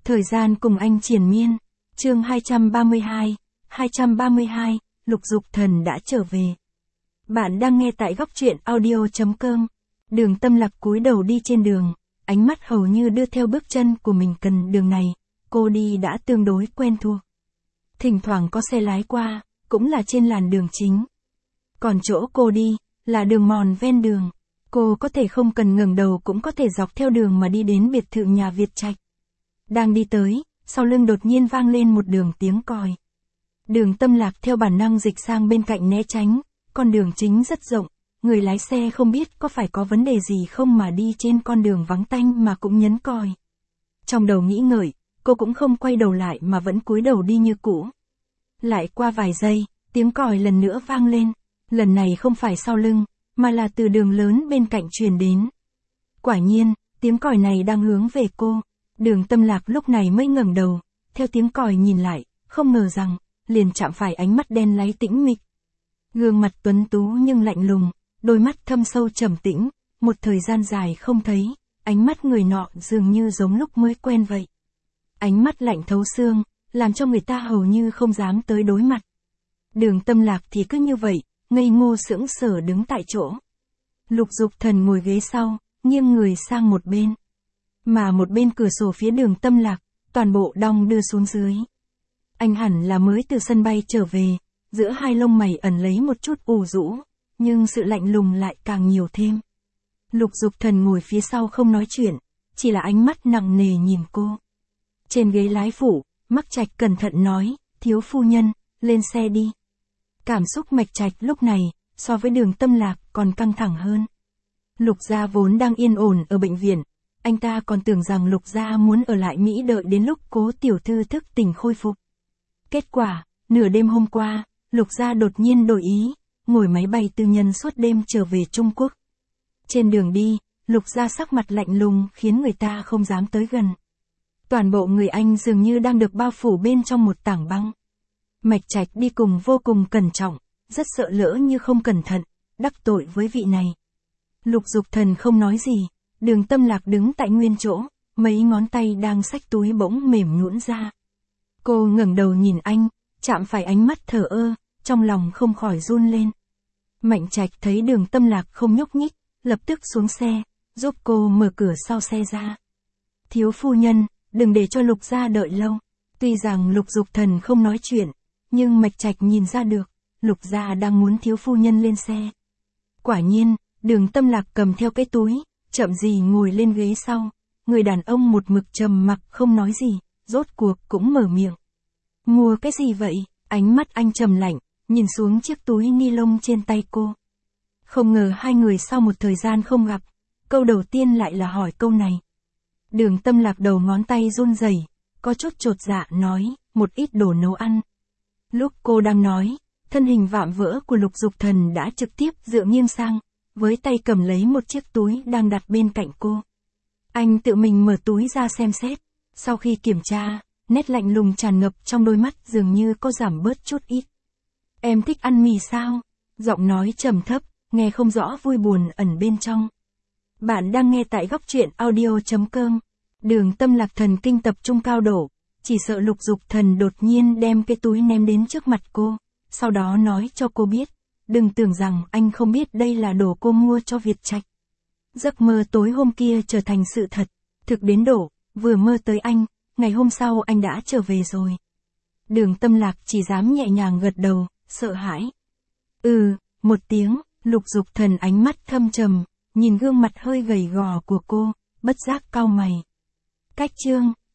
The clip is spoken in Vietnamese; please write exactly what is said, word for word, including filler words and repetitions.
Thời gian cùng anh triền miên. Chương hai trăm ba mươi hai, hai trăm ba mươi hai, Lục Dục Thần đã trở về. Bạn đang nghe tại góc truyện audio chấm com. Đường Tâm Lạc cúi đầu đi trên đường, ánh mắt hầu như đưa theo bước chân của mình. Cần đường này, cô đi đã tương đối quen thuộc. Thỉnh thoảng có xe lái qua, cũng là trên làn đường chính. Còn chỗ cô đi, là đường mòn ven đường. Cô có thể không cần ngẩng đầu cũng có thể dọc theo đường mà đi đến biệt thự nhà Việt Trạch. Đang đi tới, sau lưng đột nhiên vang lên một đường tiếng còi. Đường Tâm Lạc theo bản năng dịch sang bên cạnh né tránh, con đường chính rất rộng, người lái xe không biết có phải có vấn đề gì không mà đi trên con đường vắng tanh mà cũng nhấn còi. Trong đầu nghĩ ngợi, cô cũng không quay đầu lại mà vẫn cúi đầu đi như cũ. Lại qua vài giây, tiếng còi lần nữa vang lên, lần này không phải sau lưng, mà là từ đường lớn bên cạnh truyền đến. Quả nhiên, tiếng còi này đang hướng về cô. Đường Tâm Lạc lúc này mới ngẩng đầu, theo tiếng còi nhìn lại, không ngờ rằng, liền chạm phải ánh mắt đen láy tĩnh mịch. Gương mặt tuấn tú nhưng lạnh lùng, đôi mắt thâm sâu trầm tĩnh, một thời gian dài không thấy, ánh mắt người nọ dường như giống lúc mới quen vậy. Ánh mắt lạnh thấu xương, làm cho người ta hầu như không dám tới đối mặt. Đường Tâm Lạc thì cứ như vậy, ngây ngô sững sờ đứng tại chỗ. Lục Dục Thần ngồi ghế sau, nghiêng người sang một bên. Mà một bên cửa sổ phía Đường Tâm Lạc, toàn bộ đong đưa xuống dưới. Anh hẳn là mới từ sân bay trở về, giữa hai lông mày ẩn lấy một chút ủ rũ, nhưng sự lạnh lùng lại càng nhiều thêm. Lục Dục Thần ngồi phía sau không nói chuyện, chỉ là ánh mắt nặng nề nhìn cô. Trên ghế lái phụ, Mạc Trạch cẩn thận nói, thiếu phu nhân, lên xe đi. Cảm xúc Mạc Trạch lúc này, so với Đường Tâm Lạc còn căng thẳng hơn. Lục gia vốn đang yên ổn ở bệnh viện, anh ta còn tưởng rằng Lục gia muốn ở lại Mỹ đợi đến lúc Cố tiểu thư thức tỉnh khôi phục. Kết quả, nửa đêm hôm qua, Lục gia đột nhiên đổi ý, ngồi máy bay tư nhân suốt đêm trở về Trung Quốc. Trên đường đi, Lục gia sắc mặt lạnh lùng khiến người ta không dám tới gần. Toàn bộ người anh dường như đang được bao phủ bên trong một tảng băng. Mạc Trạch đi cùng vô cùng cẩn trọng, rất sợ lỡ như không cẩn thận, đắc tội với vị này. Lục Dục Thần không nói gì, Đường Tâm Lạc đứng tại nguyên chỗ, mấy ngón tay đang xách túi bỗng mềm nhũn ra. Cô ngẩng đầu nhìn anh, chạm phải ánh mắt thờ ơ, trong lòng không khỏi run lên. Mạc Trạch thấy Đường Tâm Lạc không nhúc nhích, lập tức xuống xe, giúp cô mở cửa sau xe ra. Thiếu phu nhân, đừng để cho Lục gia đợi lâu. Tuy rằng Lục Dục Thần không nói chuyện, nhưng Mạc Trạch nhìn ra được, Lục gia đang muốn thiếu phu nhân lên xe. Quả nhiên, Đường Tâm Lạc cầm theo cái túi, chậm gì ngồi lên ghế sau. Người đàn ông một mực trầm mặc không nói gì, rốt cuộc cũng mở miệng. Mua cái gì vậy? Ánh mắt anh trầm lạnh, nhìn xuống chiếc túi ni lông trên tay cô. Không ngờ hai người sau một thời gian không gặp, câu đầu tiên lại là hỏi câu này. Đường Tâm Lạc đầu ngón tay run rẩy, có chút chột dạ nói, một ít đồ nấu ăn. Lúc cô đang nói, thân hình vạm vỡ của Lục Dục Thần đã trực tiếp dựa nghiêng sang, với tay cầm lấy một chiếc túi đang đặt bên cạnh cô. Anh tự mình mở túi ra xem xét, sau khi kiểm tra, nét lạnh lùng tràn ngập trong đôi mắt dường như có giảm bớt chút ít. Em thích ăn mì sao? Giọng nói trầm thấp, nghe không rõ vui buồn ẩn bên trong. Bạn đang nghe tại góc truyện audio chấm com. Đường Tâm Lạc thần kinh tập trung cao độ, chỉ sợ Lục Dục Thần đột nhiên đem cái túi ném đến trước mặt cô, sau đó nói cho cô biết, đừng tưởng rằng anh không biết đây là đồ cô mua cho Việt Trạch. Giấc mơ tối hôm kia trở thành sự thật, thực đến độ, vừa mơ tới anh, ngày hôm sau anh đã trở về rồi. Đường Tâm Lạc chỉ dám nhẹ nhàng gật đầu, sợ hãi. Ừ, một tiếng, Lục Dục Thần ánh mắt thâm trầm, nhìn gương mặt hơi gầy gò của cô, bất giác cau mày. Cách chương